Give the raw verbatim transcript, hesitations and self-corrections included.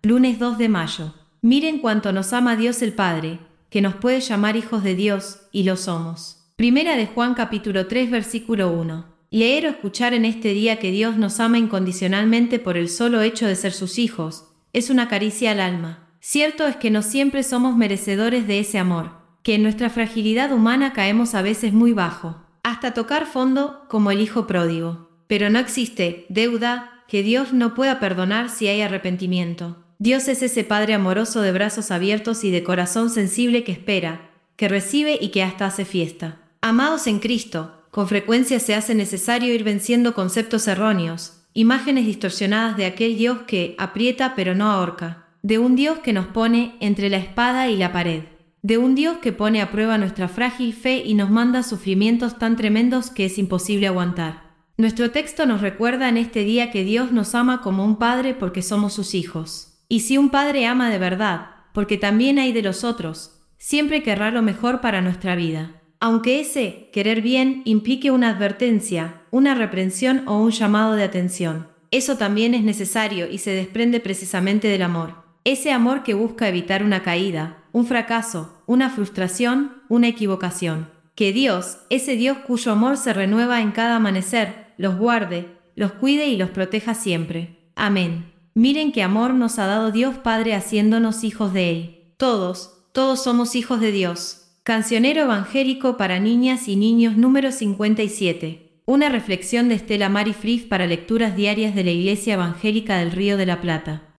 lunes dos de mayo. Miren cuánto nos ama Dios el Padre, que nos puede llamar hijos de Dios, y lo somos. Primera de Juan capítulo tres versículo uno. Leer o escuchar en este día que Dios nos ama incondicionalmente por el solo hecho de ser sus hijos, es una caricia al alma. Cierto es que no siempre somos merecedores de ese amor, que en nuestra fragilidad humana caemos a veces muy bajo, hasta tocar fondo como el hijo pródigo. Pero no existe deuda que Dios no pueda perdonar si hay arrepentimiento. Dios es ese Padre amoroso de brazos abiertos y de corazón sensible que espera, que recibe y que hasta hace fiesta. Amados en Cristo, con frecuencia se hace necesario ir venciendo conceptos erróneos, imágenes distorsionadas de aquel Dios que aprieta pero no ahorca, de un Dios que nos pone entre la espada y la pared, de un Dios que pone a prueba nuestra frágil fe y nos manda sufrimientos tan tremendos que es imposible aguantar. Nuestro texto nos recuerda en este día que Dios nos ama como un padre porque somos sus hijos. Y si un padre ama de verdad, porque también hay de los otros, siempre querrá lo mejor para nuestra vida. Aunque ese querer bien implique una advertencia, una reprensión o un llamado de atención, eso también es necesario y se desprende precisamente del amor. Ese amor que busca evitar una caída, un fracaso, una frustración, una equivocación. Que Dios, ese Dios cuyo amor se renueva en cada amanecer, los guarde, los cuide y los proteja siempre. Amén. Miren qué amor nos ha dado Dios Padre haciéndonos hijos de Él. Todos, todos somos hijos de Dios. Cancionero evangélico para niñas y niños número cincuenta y siete. Una reflexión de Estela Mari Friff para lecturas diarias de la Iglesia Evangélica del Río de la Plata.